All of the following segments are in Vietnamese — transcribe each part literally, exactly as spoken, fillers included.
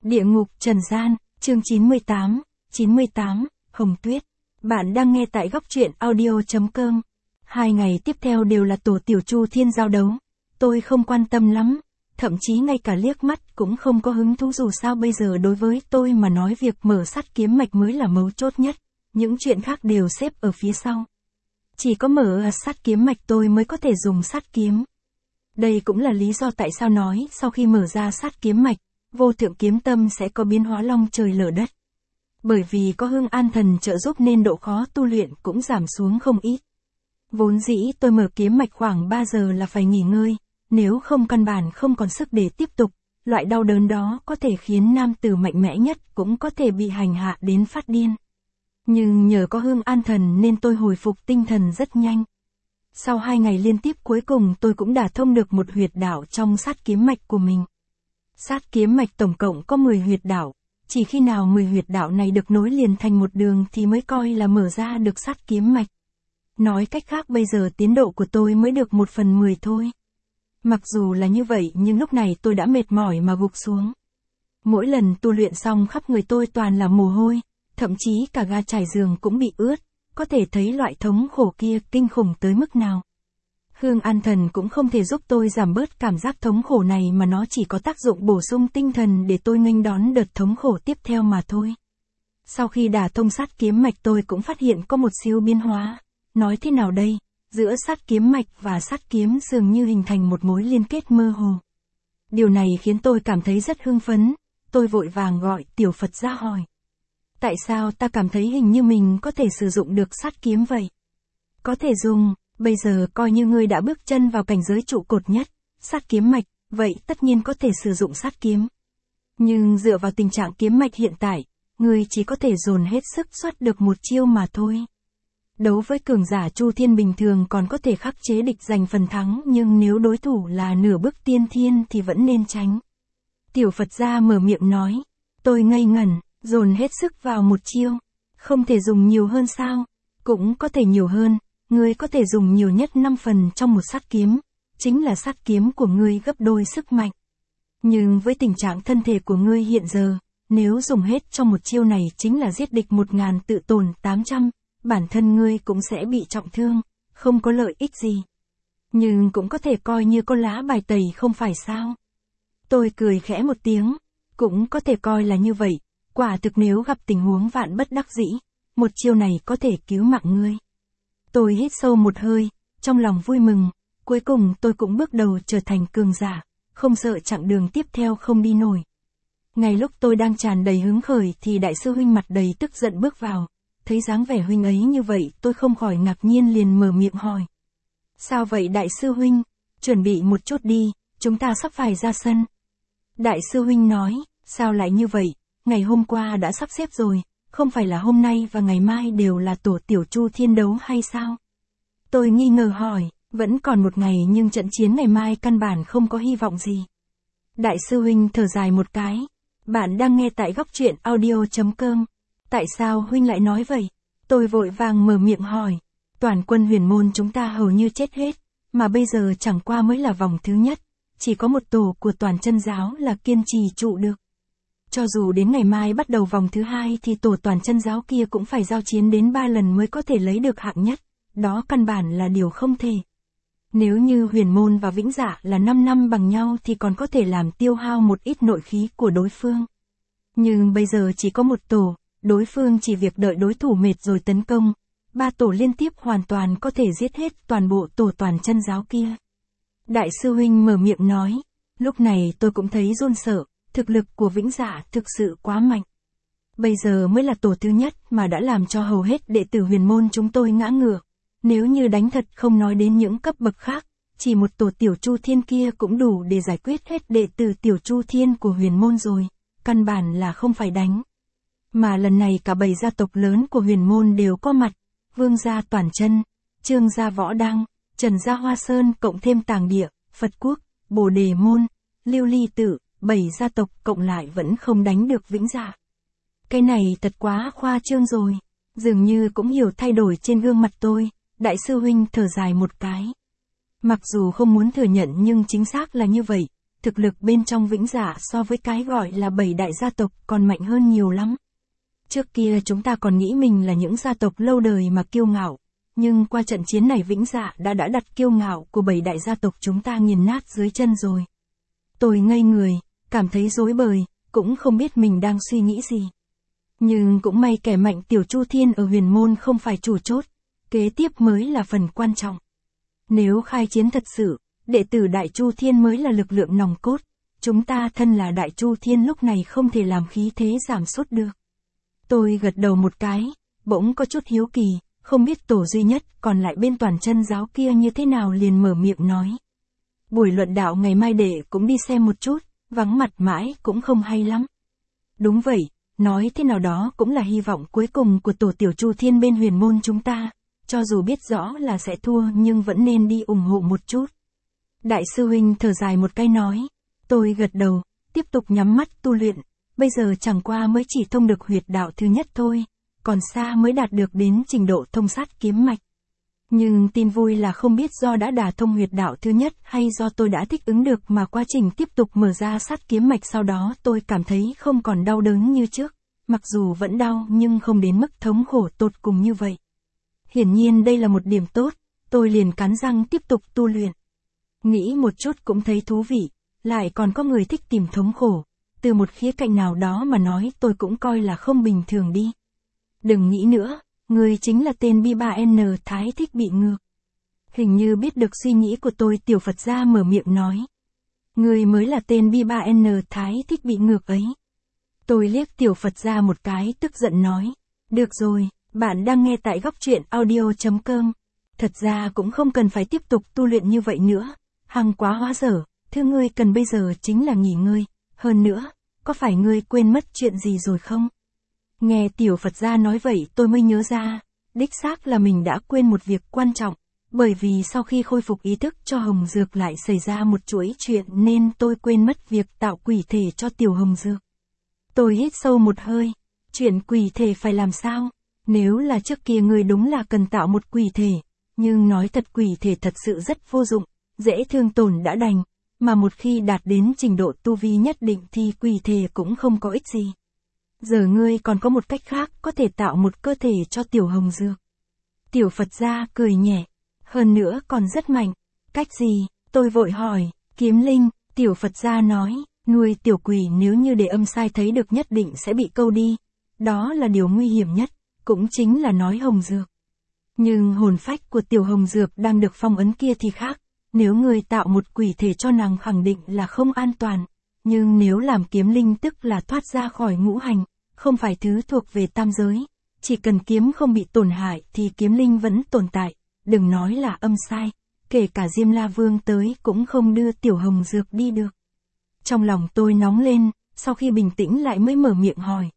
Địa ngục trần gian, chương chín mươi tám, chín mươi tám, Hồng Tuyết. Bạn đang nghe tại góc truyện audio chấm com. Hai ngày tiếp theo đều là tổ Tiểu Chu Thiên giao đấu. Tôi không quan tâm lắm, thậm chí ngay cả liếc mắt cũng không có hứng thú, dù sao bây giờ đối với tôi mà nói việc mở sắt kiếm mạch mới là mấu chốt nhất, những chuyện khác đều xếp ở phía sau. Chỉ có mở sắt kiếm mạch tôi mới có thể dùng sắt kiếm. Đây cũng là lý do tại sao nói sau khi mở ra sắt kiếm mạch, vô thượng kiếm tâm sẽ có biến hóa long trời lở đất. Bởi vì có Hương An Thần trợ giúp nên độ khó tu luyện cũng giảm xuống không ít. Vốn dĩ tôi mở kiếm mạch khoảng ba giờ là phải nghỉ ngơi, nếu không căn bản không còn sức để tiếp tục, loại đau đớn đó có thể khiến nam tử mạnh mẽ nhất cũng có thể bị hành hạ đến phát điên. Nhưng nhờ có Hương An Thần nên tôi hồi phục tinh thần rất nhanh. Sau hai ngày liên tiếp cuối cùng tôi cũng đả thông được một huyệt đạo trong sát kiếm mạch của mình. Sát kiếm mạch tổng cộng có mười huyệt đạo, chỉ khi nào mười huyệt đạo này được nối liền thành một đường thì mới coi là mở ra được sát kiếm mạch. Nói cách khác bây giờ tiến độ của tôi mới được một phần mười thôi. Mặc dù là như vậy nhưng lúc này tôi đã mệt mỏi mà gục xuống. Mỗi lần tu luyện xong khắp người tôi toàn là mồ hôi, thậm chí cả ga trải giường cũng bị ướt, có thể thấy loại thống khổ kia kinh khủng tới mức nào. Hương An Thần cũng không thể giúp tôi giảm bớt cảm giác thống khổ này mà nó chỉ có tác dụng bổ sung tinh thần để tôi nghênh đón đợt thống khổ tiếp theo mà thôi. Sau khi đả thông sát kiếm mạch tôi cũng phát hiện có một siêu biến hóa. Nói thế nào đây? Giữa sát kiếm mạch và sát kiếm dường như hình thành một mối liên kết mơ hồ. Điều này khiến tôi cảm thấy rất hưng phấn, tôi vội vàng gọi Tiểu Phật ra hỏi. Tại sao ta cảm thấy hình như mình có thể sử dụng được sát kiếm vậy? Có thể dùng, bây giờ coi như ngươi đã bước chân vào cảnh giới trụ cột nhất, sát kiếm mạch, vậy tất nhiên có thể sử dụng sát kiếm. Nhưng dựa vào tình trạng kiếm mạch hiện tại, ngươi chỉ có thể dồn hết sức xuất được một chiêu mà thôi. Đấu với cường giả Chu Thiên bình thường còn có thể khắc chế địch giành phần thắng, nhưng nếu đối thủ là nửa bước tiên thiên thì vẫn nên tránh. Tiểu Phật gia mở miệng nói, tôi ngây ngẩn, dồn hết sức vào một chiêu, không thể dùng nhiều hơn sao? Cũng có thể nhiều hơn, ngươi có thể dùng nhiều nhất năm phần trong một sát kiếm, chính là sát kiếm của ngươi gấp đôi sức mạnh. Nhưng với tình trạng thân thể của ngươi hiện giờ, nếu dùng hết trong một chiêu này chính là giết địch một ngàn tự tổn tám trăm. Bản thân ngươi cũng sẽ bị trọng thương, không có lợi ích gì. Nhưng cũng có thể coi như có lá bài tẩy không phải sao? Tôi cười khẽ một tiếng, cũng có thể coi là như vậy, quả thực nếu gặp tình huống vạn bất đắc dĩ, một chiêu này có thể cứu mạng ngươi. Tôi hít sâu một hơi, trong lòng vui mừng, cuối cùng tôi cũng bước đầu trở thành cường giả, không sợ chặng đường tiếp theo không đi nổi. Ngay lúc tôi đang tràn đầy hứng khởi thì đại sư huynh mặt đầy tức giận bước vào. Thấy dáng vẻ huynh ấy như vậy tôi không khỏi ngạc nhiên liền mở miệng hỏi. Sao vậy đại sư huynh? Chuẩn bị một chút đi, chúng ta sắp phải ra sân. Đại sư huynh nói, sao lại như vậy? Ngày hôm qua đã sắp xếp rồi, không phải là hôm nay và ngày mai đều là tổ Tiểu Chu Thiên đấu hay sao? Tôi nghi ngờ hỏi, vẫn còn một ngày nhưng trận chiến ngày mai căn bản không có hy vọng gì. Đại sư huynh thở dài một cái. Bạn đang nghe tại góc truyện audio chấm com. Tại sao huynh lại nói vậy? Tôi vội vàng mở miệng hỏi. Toàn quân huyền môn chúng ta hầu như chết hết, mà bây giờ chẳng qua mới là vòng thứ nhất, chỉ có một tổ của toàn chân giáo là kiên trì trụ được. Cho dù đến ngày mai bắt đầu vòng thứ hai thì tổ toàn chân giáo kia cũng phải giao chiến đến ba lần mới có thể lấy được hạng nhất, đó căn bản là điều không thể. Nếu như huyền môn và vĩnh dạ là năm năm bằng nhau thì còn có thể làm tiêu hao một ít nội khí của đối phương. Nhưng bây giờ chỉ có một tổ. Đối phương chỉ việc đợi đối thủ mệt rồi tấn công, ba tổ liên tiếp hoàn toàn có thể giết hết toàn bộ tổ toàn chân giáo kia. Đại sư huynh mở miệng nói, lúc này tôi cũng thấy run sợ, thực lực của vĩnh dạ thực sự quá mạnh. Bây giờ mới là tổ thứ nhất mà đã làm cho hầu hết đệ tử huyền môn chúng tôi ngã ngửa. Nếu như đánh thật không nói đến những cấp bậc khác, chỉ một tổ Tiểu Chu Thiên kia cũng đủ để giải quyết hết đệ tử Tiểu Chu Thiên của huyền môn rồi, căn bản là không phải đánh. Mà lần này cả bảy gia tộc lớn của huyền môn đều có mặt, Vương gia Toàn Chân, Trương gia Võ Đăng, Trần gia Hoa Sơn cộng thêm Tàng Địa, Phật Quốc, Bồ Đề Môn, Lưu Ly Tự, bảy gia tộc cộng lại vẫn không đánh được vĩnh dạ. Cái này thật quá khoa trương rồi, dường như cũng hiểu thay đổi trên gương mặt tôi, đại sư huynh thở dài một cái. Mặc dù không muốn thừa nhận nhưng chính xác là như vậy, thực thực lực bên trong Vĩnh Dạ so với cái gọi là bảy đại gia tộc còn mạnh hơn nhiều lắm. Trước kia chúng ta còn nghĩ mình là những gia tộc lâu đời mà kiêu ngạo, nhưng qua trận chiến này Vĩnh Dạ đã đã đặt kiêu ngạo của bảy đại gia tộc chúng ta nghiền nát dưới chân rồi. Tôi ngây người, cảm thấy rối bời, cũng không biết mình đang suy nghĩ gì. Nhưng cũng may kẻ mạnh Tiểu Chu Thiên ở huyền môn không phải chủ chốt, kế tiếp mới là phần quan trọng. Nếu khai chiến thật sự, đệ tử Đại Chu Thiên mới là lực lượng nòng cốt, chúng ta thân là Đại Chu Thiên lúc này không thể làm khí thế giảm sút được. Tôi gật đầu một cái, bỗng có chút hiếu kỳ, không biết tổ duy nhất còn lại bên toàn chân giáo kia như thế nào liền mở miệng nói. Buổi luận đạo ngày mai đệ cũng đi xem một chút, vắng mặt mãi cũng không hay lắm. Đúng vậy, nói thế nào đó cũng là hy vọng cuối cùng của tổ Tiểu Chu Thiên bên huyền môn chúng ta, cho dù biết rõ là sẽ thua nhưng vẫn nên đi ủng hộ một chút. Đại sư huynh thở dài một cái nói, tôi gật đầu, tiếp tục nhắm mắt tu luyện, bây giờ chẳng qua mới chỉ thông được huyệt đạo thứ nhất thôi, còn xa mới đạt được đến trình độ thông sát kiếm mạch. Nhưng tin vui là không biết do đã đả thông huyệt đạo thứ nhất hay do tôi đã thích ứng được mà quá trình tiếp tục mở ra sát kiếm mạch sau đó tôi cảm thấy không còn đau đớn như trước, mặc dù vẫn đau nhưng không đến mức thống khổ tột cùng như vậy. Hiển nhiên đây là một điểm tốt, tôi liền cắn răng tiếp tục tu luyện. Nghĩ một chút cũng thấy thú vị, lại còn có người thích tìm thống khổ, từ một khía cạnh nào đó mà nói tôi cũng coi là không bình thường đi. Đừng nghĩ nữa, người chính là tên B ba N Thái thích bị ngược. Hình như biết được suy nghĩ của tôi Tiểu Phật gia mở miệng nói. Người mới là tên B ba N Thái thích bị ngược ấy. Tôi liếc Tiểu Phật gia một cái tức giận nói. Được rồi, bạn đang nghe tại góc truyện audio chấm com. Thật ra cũng không cần phải tiếp tục tu luyện như vậy nữa. Hằng quá hóa dở, thứ ngươi cần bây giờ chính là nghỉ ngơi. Hơn nữa, có phải ngươi quên mất chuyện gì rồi không? Nghe Tiểu Phật gia nói vậy tôi mới nhớ ra, đích xác là mình đã quên một việc quan trọng, bởi vì sau khi khôi phục ý thức cho Hồng Dược lại xảy ra một chuỗi chuyện nên tôi quên mất việc tạo quỷ thể cho Tiểu Hồng Dược. Tôi hít sâu một hơi, chuyện quỷ thể phải làm sao? Nếu là trước kia người đúng là cần tạo một quỷ thể, nhưng nói thật quỷ thể thật sự rất vô dụng, dễ thương tổn đã đành, mà một khi đạt đến trình độ tu vi nhất định thì quỷ thể cũng không có ích gì. Giờ ngươi còn có một cách khác có thể tạo một cơ thể cho Tiểu Hồng Dược. Tiểu Phật gia cười nhẹ, hơn nữa còn rất mạnh. Cách gì? Tôi vội hỏi, kiếm linh, Tiểu Phật gia nói, nuôi tiểu quỷ nếu như để âm sai thấy được nhất định sẽ bị câu đi. Đó là điều nguy hiểm nhất, cũng chính là nói Hồng Dược. Nhưng hồn phách của Tiểu Hồng Dược đang được phong ấn kia thì khác, nếu ngươi tạo một quỷ thể cho nàng khẳng định là không an toàn. Nhưng nếu làm kiếm linh tức là thoát ra khỏi ngũ hành, không phải thứ thuộc về tam giới, chỉ cần kiếm không bị tổn hại thì kiếm linh vẫn tồn tại, đừng nói là âm sai, kể cả Diêm La Vương tới cũng không đưa Tiểu Hồng Dược đi được. Trong lòng tôi nóng lên, sau khi bình tĩnh lại mới mở miệng hỏi.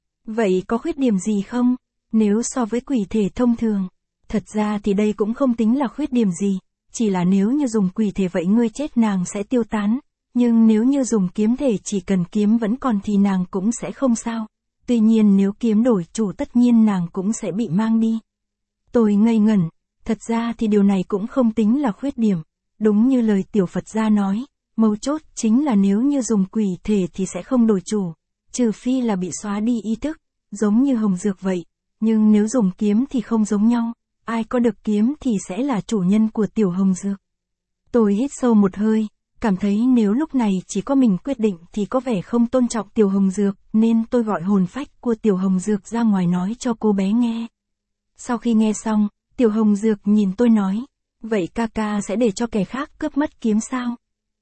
Vậy có khuyết điểm gì không? Nếu so với quỷ thể thông thường, thật ra thì đây cũng không tính là khuyết điểm gì, chỉ là nếu như dùng quỷ thể vậy ngươi chết nàng sẽ tiêu tán. Nhưng nếu như dùng kiếm thể chỉ cần kiếm vẫn còn thì nàng cũng sẽ không sao. Tuy nhiên nếu kiếm đổi chủ tất nhiên nàng cũng sẽ bị mang đi. Tôi ngây ngẩn, thật ra thì điều này cũng không tính là khuyết điểm. Đúng như lời Tiểu Phật gia nói, mấu chốt chính là nếu như dùng quỷ thể thì sẽ không đổi chủ. Trừ phi là bị xóa đi ý thức, giống như Hồng Dược vậy. Nhưng nếu dùng kiếm thì không giống nhau. Ai có được kiếm thì sẽ là chủ nhân của Tiểu Hồng Dược. Tôi hít sâu một hơi. Cảm thấy nếu lúc này chỉ có mình quyết định thì có vẻ không tôn trọng Tiểu Hồng Dược, nên tôi gọi hồn phách của Tiểu Hồng Dược ra ngoài nói cho cô bé nghe. Sau khi nghe xong, Tiểu Hồng Dược nhìn tôi nói, vậy ca ca sẽ để cho kẻ khác cướp mất kiếm sao?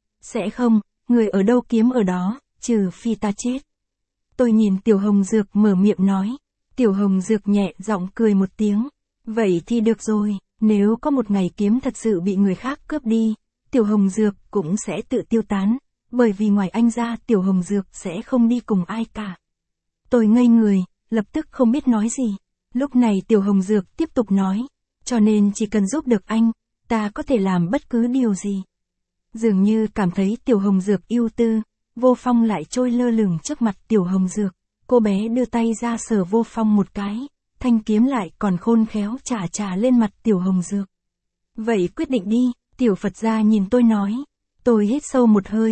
Sẽ không, người ở đâu kiếm ở đó, trừ phi ta chết. Tôi nhìn Tiểu Hồng Dược mở miệng nói, Tiểu Hồng Dược nhẹ giọng cười một tiếng, vậy thì được rồi, nếu có một ngày kiếm thật sự bị người khác cướp đi, Tiểu Hồng Dược cũng sẽ tự tiêu tán, bởi vì ngoài anh ra Tiểu Hồng Dược sẽ không đi cùng ai cả. Tôi ngây người, lập tức không biết nói gì. Lúc này Tiểu Hồng Dược tiếp tục nói, cho nên chỉ cần giúp được anh, ta có thể làm bất cứ điều gì. Dường như cảm thấy Tiểu Hồng Dược ưu tư, Vô Phong lại trôi lơ lửng trước mặt Tiểu Hồng Dược. Cô bé đưa tay ra sờ Vô Phong một cái, thanh kiếm lại còn khôn khéo chà chà lên mặt Tiểu Hồng Dược. Vậy quyết định đi. Tiểu Phật gia nhìn tôi nói, tôi hít sâu một hơi,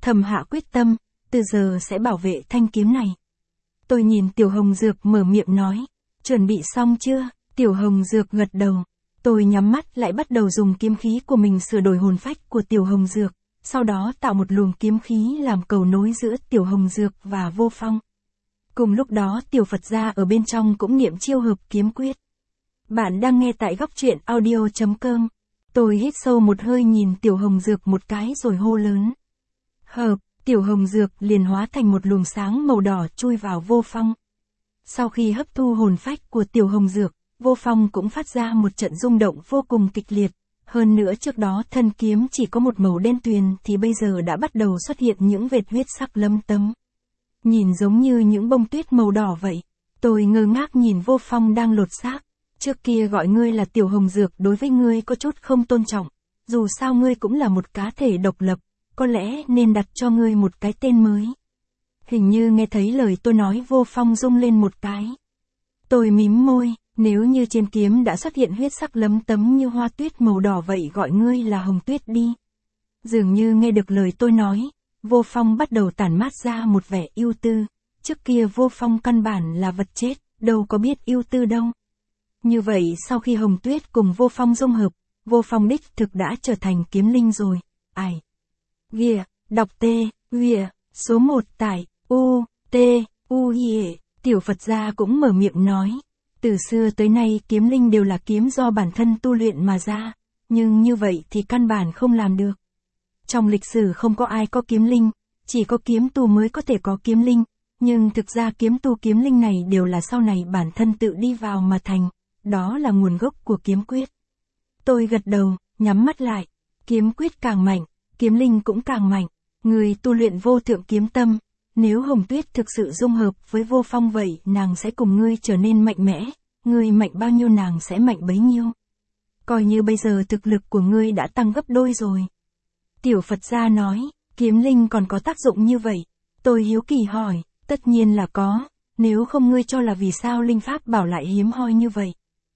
thầm hạ quyết tâm, từ giờ sẽ bảo vệ thanh kiếm này. Tôi nhìn Tiểu Hồng Dược mở miệng nói, chuẩn bị xong chưa? Tiểu Hồng Dược gật đầu. Tôi nhắm mắt lại bắt đầu dùng kiếm khí của mình sửa đổi hồn phách của Tiểu Hồng Dược, sau đó tạo một luồng kiếm khí làm cầu nối giữa Tiểu Hồng Dược và Vô Phong. Cùng lúc đó Tiểu Phật gia ở bên trong cũng niệm chiêu hợp kiếm quyết. Bạn đang nghe tại góc truyện audio chấm com. Tôi hít sâu một hơi nhìn Tiểu Hồng Dược một cái rồi hô lớn. Hợp, Tiểu Hồng Dược liền hóa thành một luồng sáng màu đỏ chui vào Vô Phong. Sau khi hấp thu hồn phách của Tiểu Hồng Dược, Vô Phong cũng phát ra một trận rung động vô cùng kịch liệt. Hơn nữa trước đó thân kiếm chỉ có một màu đen tuyền thì bây giờ đã bắt đầu xuất hiện những vệt huyết sắc lấm tấm. Nhìn giống như những bông tuyết màu đỏ vậy. Tôi ngơ ngác nhìn Vô Phong đang lột xác. Trước kia gọi ngươi là Tiểu Hồng Dược đối với ngươi có chút không tôn trọng. Dù sao ngươi cũng là một cá thể độc lập, có lẽ nên đặt cho ngươi một cái tên mới. Hình như nghe thấy lời tôi nói Vô Phong rung lên một cái. Tôi mím môi, nếu như trên kiếm đã xuất hiện huyết sắc lấm tấm như hoa tuyết màu đỏ vậy gọi ngươi là Hồng Tuyết đi. Dường như nghe được lời tôi nói, Vô Phong bắt đầu tản mát ra một vẻ ưu tư. Trước kia Vô Phong căn bản là vật chết, đâu có biết ưu tư đâu. Như vậy sau khi Hồng Tuyết cùng Vô Phong dung hợp, Vô Phong đích thực đã trở thành kiếm linh rồi. Ai? Ghìa, đọc T, Ghìa, số một tại, U, T, U Ghìa, Tiểu Phật gia cũng mở miệng nói. Từ xưa tới nay kiếm linh đều là kiếm do bản thân tu luyện mà ra, nhưng như vậy thì căn bản không làm được. Trong lịch sử không có ai có kiếm linh, chỉ có kiếm tu mới có thể có kiếm linh, nhưng thực ra kiếm tu kiếm linh này đều là sau này bản thân tự đi vào mà thành, đó là nguồn gốc của kiếm quyết. Tôi gật đầu, nhắm mắt lại, kiếm quyết càng mạnh, kiếm linh cũng càng mạnh, người tu luyện vô thượng kiếm tâm, nếu Hồng Tuyết thực sự dung hợp với Vô Phong vậy nàng sẽ cùng ngươi trở nên mạnh mẽ, ngươi mạnh bao nhiêu nàng sẽ mạnh bấy nhiêu. Coi như bây giờ thực lực của ngươi đã tăng gấp đôi rồi. Tiểu Phật gia nói, kiếm linh còn có tác dụng như vậy. Tôi hiếu kỳ hỏi, tất nhiên là có, nếu không ngươi cho là vì sao linh pháp bảo lại hiếm hoi như vậy.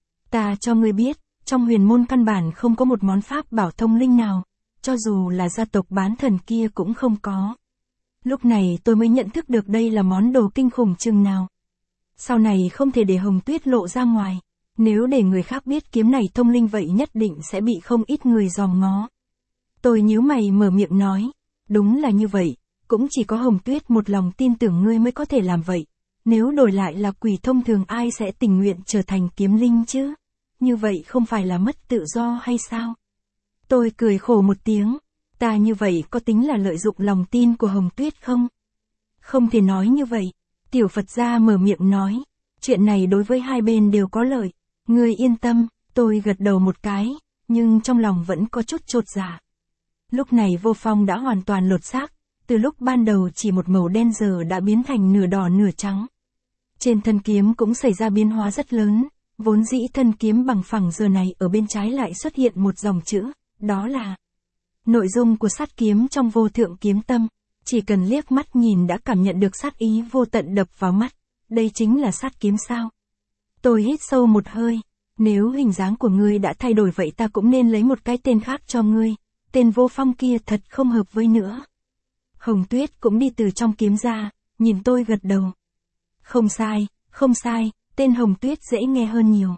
Ta cho ngươi biết, trong huyền môn căn bản không có một món pháp bảo thông linh nào, cho dù là gia tộc bán thần kia cũng không có. Lúc này tôi mới nhận thức được đây là món đồ kinh khủng chừng nào. Sau này không thể để Hồng Tuyết lộ ra ngoài, nếu để người khác biết kiếm này thông linh vậy nhất định sẽ bị không ít người dòm ngó. Tôi nhíu mày mở miệng nói, đúng là như vậy, cũng chỉ có Hồng Tuyết một lòng tin tưởng ngươi mới có thể làm vậy. Nếu đổi lại là quỷ thông thường ai sẽ tình nguyện trở thành kiếm linh chứ? Như vậy không phải là mất tự do hay sao? Tôi cười khổ một tiếng, ta như vậy có tính là lợi dụng lòng tin của Hồng Tuyết không? Không thể nói như vậy. Tiểu Phật gia mở miệng nói, chuyện này đối với hai bên đều có lợi. Ngươi yên tâm, tôi gật đầu một cái, nhưng trong lòng vẫn có chút chột dạ. Lúc này Vô Phong đã hoàn toàn lột xác, từ lúc ban đầu chỉ một màu đen giờ đã biến thành nửa đỏ nửa trắng. Trên thân kiếm cũng xảy ra biến hóa rất lớn, vốn dĩ thân kiếm bằng phẳng giờ này ở bên trái lại xuất hiện một dòng chữ, đó là nội dung của sát kiếm trong vô thượng kiếm tâm. Chỉ cần liếc mắt nhìn đã cảm nhận được sát ý vô tận đập vào mắt, đây chính là sát kiếm sao? Tôi hít sâu một hơi, nếu hình dáng của ngươi đã thay đổi vậy ta cũng nên lấy một cái tên khác cho ngươi, tên Vô Phong kia thật không hợp với nữa. Hồng Tuyết cũng đi từ trong kiếm ra, nhìn tôi gật đầu. Không sai, không sai, tên Hồng Tuyết dễ nghe hơn nhiều.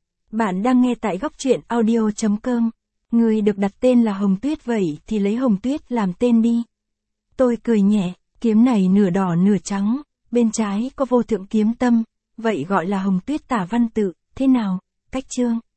Bạn đang nghe tại góc truyện audio chấm com, ngươi được đặt tên là Hồng Tuyết vậy thì lấy Hồng Tuyết làm tên đi. Tôi cười nhẹ, kiếm này nửa đỏ nửa trắng, bên trái có vô thượng kiếm tâm, vậy gọi là Hồng Tuyết tả văn tự, thế nào, cách chương.